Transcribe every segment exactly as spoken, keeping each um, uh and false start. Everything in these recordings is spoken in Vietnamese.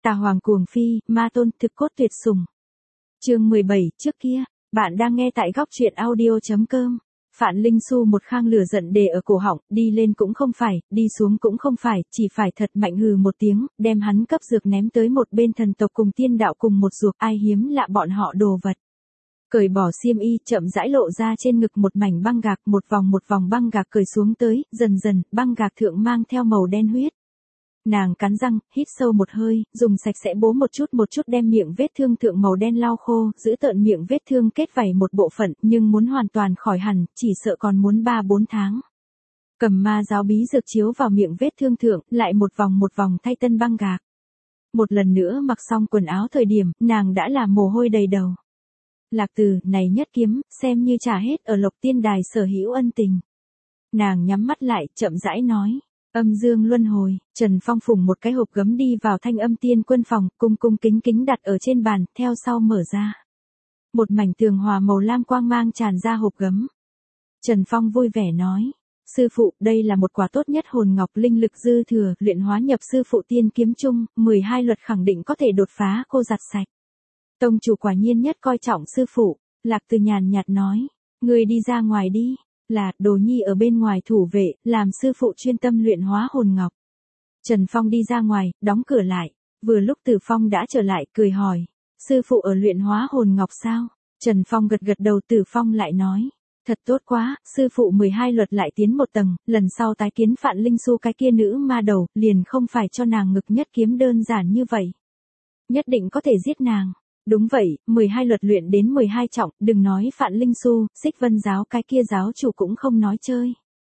Tà Hoàng cuồng phi, ma tôn thực cốt tuyệt sủng. Chương mười bảy, trước kia, bạn đang nghe tại góc truyện audio chấm com. Phạn Linh Xu một khang lửa giận để ở cổ họng, đi lên cũng không phải, đi xuống cũng không phải, chỉ phải thật mạnh hừ một tiếng, đem hắn cấp dược ném tới một bên thần tộc cùng tiên đạo cùng một ruột, ai hiếm lạ bọn họ đồ vật. Cởi bỏ xiêm y, chậm rãi lộ ra trên ngực một mảnh băng gạc, một vòng một vòng băng gạc cởi xuống tới, dần dần, băng gạc thượng mang theo màu đen huyết. Nàng cắn răng, hít sâu một hơi, dùng sạch sẽ bố một chút một chút đem miệng vết thương thượng màu đen lau khô, giữ tợn miệng vết thương kết vảy một bộ phận, nhưng muốn hoàn toàn khỏi hẳn, chỉ sợ còn muốn ba bốn tháng. Cầm ma giáo bí dược chiếu vào miệng vết thương thượng, lại một vòng một vòng thay tân băng gạc. Một lần nữa mặc xong quần áo thời điểm, nàng đã là mồ hôi đầy đầu. Lạc Từ, này nhất kiếm, xem như trả hết ở Lộc Tiên Đài sở hữu ân tình. Nàng nhắm mắt lại, chậm rãi nói. Âm dương luân hồi, Trần Phong phủng một cái hộp gấm đi vào Thanh Âm Tiên Quân phòng, cung cung kính kính đặt ở trên bàn, theo sau mở ra. Một mảnh tường hòa màu lam quang mang tràn ra hộp gấm. Trần Phong vui vẻ nói, sư phụ, đây là một quả tốt nhất hồn ngọc linh lực dư thừa, luyện hóa nhập sư phụ tiên kiếm chung, mười hai luật khẳng định có thể đột phá, cô giặt sạch. Tông chủ quả nhiên nhất coi trọng sư phụ, Lạc Từ nhàn nhạt nói, người đi ra ngoài đi. Là, Đồ Nhi ở bên ngoài thủ vệ, làm sư phụ chuyên tâm luyện hóa hồn ngọc. Trần Phong đi ra ngoài, đóng cửa lại, vừa lúc Tử Phong đã trở lại, cười hỏi, sư phụ ở luyện hóa hồn ngọc sao? Trần Phong gật gật đầu, Tử Phong lại nói, thật tốt quá, sư phụ mười hai luật lại tiến một tầng, lần sau tái kiến Phạn Linh Xu cái kia nữ ma đầu, liền không phải cho nàng ngực nhất kiếm đơn giản như vậy. Nhất định có thể giết nàng. Đúng vậy, mười hai luật luyện đến mười hai trọng, đừng nói Phạn Linh Xu, Xích Vân giáo cái kia giáo chủ cũng không nói chơi.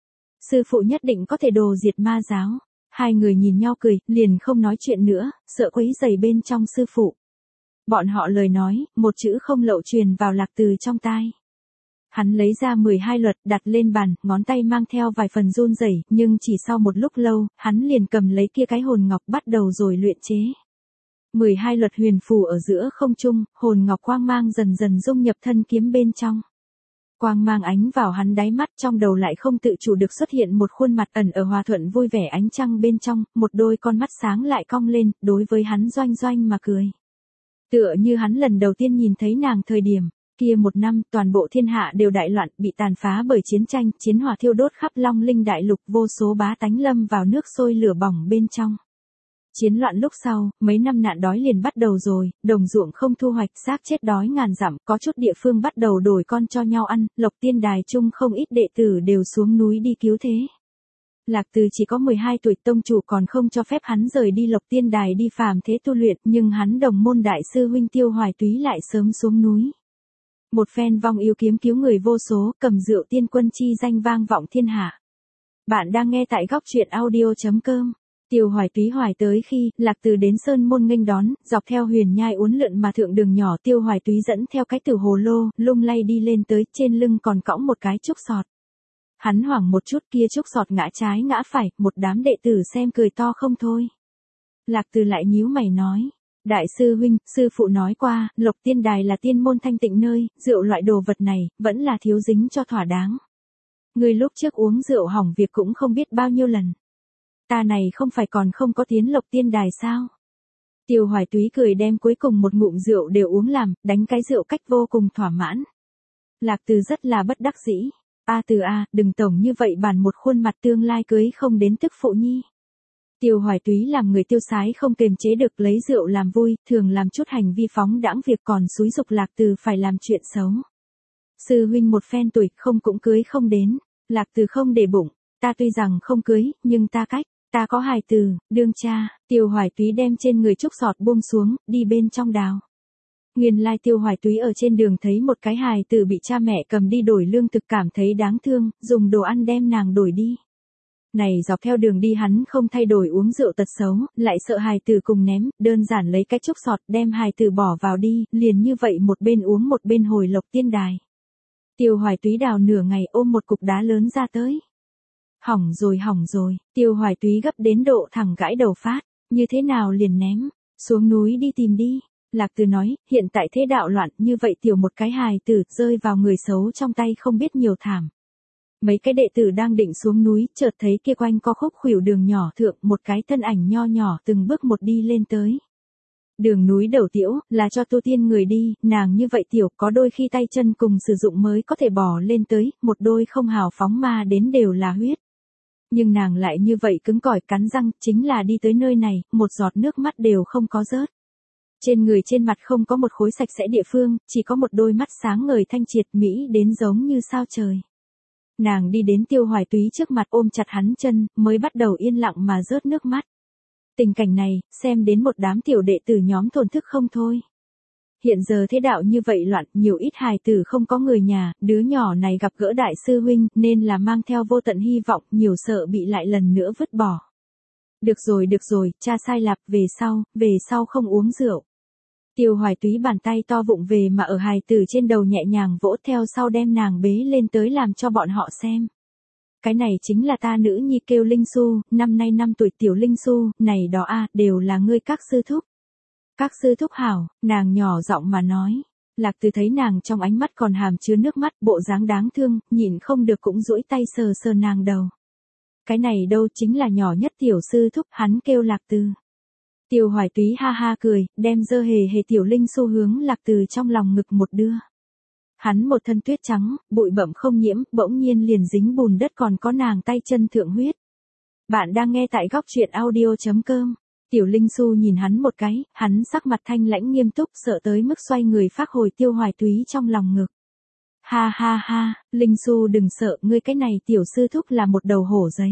Sư phụ nhất định có thể đồ diệt ma giáo. Hai người nhìn nhau cười, liền không nói chuyện nữa, sợ quấy rầy bên trong sư phụ. Bọn họ lời nói, một chữ không lậu truyền vào Lạc Từ trong tai. Hắn lấy ra mười hai luật, đặt lên bàn, ngón tay mang theo vài phần run rẩy, nhưng chỉ sau một lúc lâu, hắn liền cầm lấy kia cái hồn ngọc bắt đầu rồi luyện chế. mười hai luật huyền phù ở giữa không trung, hồn ngọc quang mang dần dần dung nhập thân kiếm bên trong. Quang mang ánh vào hắn đáy mắt, trong đầu lại không tự chủ được xuất hiện một khuôn mặt ẩn ở hòa thuận vui vẻ ánh trăng bên trong, một đôi con mắt sáng lại cong lên, đối với hắn doanh doanh mà cười. Tựa như hắn lần đầu tiên nhìn thấy nàng thời điểm, kia một năm toàn bộ thiên hạ đều đại loạn, bị tàn phá bởi chiến tranh, chiến hỏa thiêu đốt khắp Long Linh đại lục, vô số bá tánh lâm vào nước sôi lửa bỏng bên trong. Chiến loạn lúc sau, mấy năm nạn đói liền bắt đầu rồi, đồng ruộng không thu hoạch, xác chết đói ngàn dặm, có chút địa phương bắt đầu đổi con cho nhau ăn, Lộc Tiên Đài chung không ít đệ tử đều xuống núi đi cứu thế. Lạc Từ chỉ có mười hai tuổi, tông chủ còn không cho phép hắn rời đi Lộc Tiên Đài đi phàm thế tu luyện, nhưng hắn đồng môn đại sư huynh Tiêu Hoài Túy lại sớm xuống núi. Một phen vong yêu kiếm cứu người vô số, cầm rượu tiên quân chi danh vang vọng thiên hạ. Bạn đang nghe tại góc truyện audio chấm com. Tiêu Hoài Túy hoài tới khi, Lạc Từ đến sơn môn nghênh đón, dọc theo huyền nhai uốn lượn mà thượng đường nhỏ, Tiêu Hoài Túy dẫn theo cái tử hồ lô, lung lay đi lên tới, trên lưng còn cõng một cái trúc sọt. Hắn hoảng một chút, kia trúc sọt ngã trái ngã phải, một đám đệ tử xem cười to không thôi. Lạc Từ lại nhíu mày nói, đại sư huynh, sư phụ nói qua, Lộc Tiên Đài là tiên môn thanh tịnh nơi, rượu loại đồ vật này, vẫn là thiếu dính cho thỏa đáng. Người lúc trước uống rượu hỏng việc cũng không biết bao nhiêu lần. Ta này không phải còn không có tiến Lộc Tiên Đài sao? Tiêu Hoài Túy cười đem cuối cùng một ngụm rượu đều uống làm, đánh cái rượu cách vô cùng thỏa mãn. Lạc Từ rất là bất đắc dĩ. A Từ a, đừng tổng như vậy bàn một khuôn mặt tương lai cưới không đến tức phụ nhi. Tiêu Hoài Túy làm người tiêu sái không kềm chế được, lấy rượu làm vui, thường làm chút hành vi phóng đãng việc, còn xúi giục Lạc Từ phải làm chuyện xấu. Sư huynh một phen tuổi không cũng cưới không đến. Lạc Từ không để bụng, ta tuy rằng không cưới, nhưng ta cách. Ta có hài tử, đương cha. Tiêu Hoài Túy đem trên người trúc sọt buông xuống, đi bên trong đào. Nguyên lai Tiêu Hoài Túy ở trên đường thấy một cái hài tử bị cha mẹ cầm đi đổi lương thực, cảm thấy đáng thương, dùng đồ ăn đem nàng đổi đi. Này dọc theo đường đi hắn không thay đổi uống rượu tật xấu, lại sợ hài tử cùng ném, đơn giản lấy cái trúc sọt đem hài tử bỏ vào đi, liền như vậy một bên uống một bên hồi Lộc Tiên Đài. Tiêu Hoài Túy đào nửa ngày ôm một cục đá lớn ra tới. Hỏng rồi hỏng rồi, Tiêu Hoài Túy gấp đến độ thẳng gãi đầu phát, như thế nào liền ném, xuống núi đi tìm đi. Lạc Từ nói, hiện tại thế đạo loạn, như vậy tiểu một cái hài tử rơi vào người xấu trong tay không biết nhiều thảm. Mấy cái đệ tử đang định xuống núi, chợt thấy kia quanh có khúc khuỷu đường nhỏ thượng, một cái thân ảnh nho nhỏ từng bước một đi lên tới. Đường núi Đầu Tiễu, là cho tu tiên người đi, nàng như vậy tiểu, có đôi khi tay chân cùng sử dụng mới có thể bỏ lên tới, một đôi không hào phóng mà đến đều là huyết. Nhưng nàng lại như vậy cứng cỏi cắn răng, chính là đi tới nơi này, một giọt nước mắt đều không có rớt. Trên người trên mặt không có một khối sạch sẽ địa phương, chỉ có một đôi mắt sáng ngời thanh triệt mỹ đến giống như sao trời. Nàng đi đến Tiêu Hoài Túy trước mặt ôm chặt hắn chân, mới bắt đầu yên lặng mà rớt nước mắt. Tình cảnh này, xem đến một đám tiểu đệ tử nhóm thổn thức không thôi. Hiện giờ thế đạo như vậy loạn, nhiều ít hài tử không có người nhà, đứa nhỏ này gặp gỡ đại sư huynh, nên là mang theo vô tận hy vọng, nhiều sợ bị lại lần nữa vứt bỏ. Được rồi được rồi, cha sai lạp, về sau, về sau không uống rượu. Tiêu Hoài Túy bàn tay to vụng về mà ở hài tử trên đầu nhẹ nhàng vỗ, theo sau đem nàng bế lên tới làm cho bọn họ xem. Cái này chính là ta nữ nhi kêu Linh Xu, năm nay năm tuổi tiểu Linh Xu, này đó a đều là ngươi các sư thúc. Các sư thúc hảo, nàng nhỏ giọng mà nói. Lạc Từ thấy nàng trong ánh mắt còn hàm chứa nước mắt, bộ dáng đáng thương, nhìn không được cũng duỗi tay sờ sờ nàng đầu. Cái này đâu chính là nhỏ nhất tiểu sư thúc, hắn kêu Lạc Từ. Tiêu Hoài Túy ha ha cười, đem dơ hề hề tiểu Linh Xu hướng Lạc Từ trong lòng ngực một đưa. Hắn một thân tuyết trắng, bụi bặm không nhiễm, bỗng nhiên liền dính bùn đất, còn có nàng tay chân thượng huyết. Bạn đang nghe tại góc truyện audio chấm com. Tiểu Linh Xu nhìn hắn một cái, hắn sắc mặt thanh lãnh nghiêm túc, sợ tới mức xoay người phác hồi Tiêu Hoài Túy trong lòng ngực. Ha ha ha, Linh Xu đừng sợ, ngươi cái này tiểu sư thúc là một đầu hổ giấy.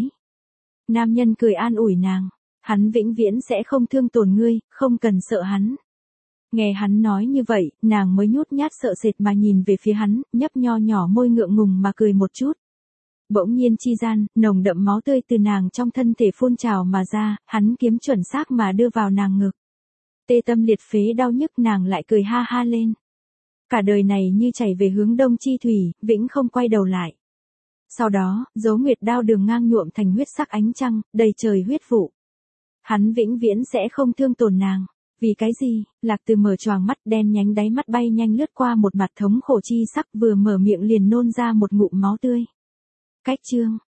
Nam nhân cười an ủi nàng, hắn vĩnh viễn sẽ không thương tổn ngươi, không cần sợ hắn. Nghe hắn nói như vậy, nàng mới nhút nhát sợ sệt mà nhìn về phía hắn, nhấp nho nhỏ môi ngượng ngùng mà cười một chút. Bỗng nhiên chi gian, nồng đậm máu tươi từ nàng trong thân thể phun trào mà ra, hắn kiếm chuẩn xác mà đưa vào nàng ngực. Tê tâm liệt phế đau nhức, nàng lại cười ha ha lên. Cả đời này như chảy về hướng đông chi thủy, vĩnh không quay đầu lại. Sau đó, dấu nguyệt đao đường ngang nhuộm thành huyết sắc ánh trăng, đầy trời huyết vụ. Hắn vĩnh viễn sẽ không thương tổn nàng. Vì cái gì? Lạc Từ mở choàng mắt, đen nhánh đáy mắt bay nhanh lướt qua một mặt thống khổ chi sắc, vừa mở miệng liền nôn ra một ngụm máu tươi. Cách chương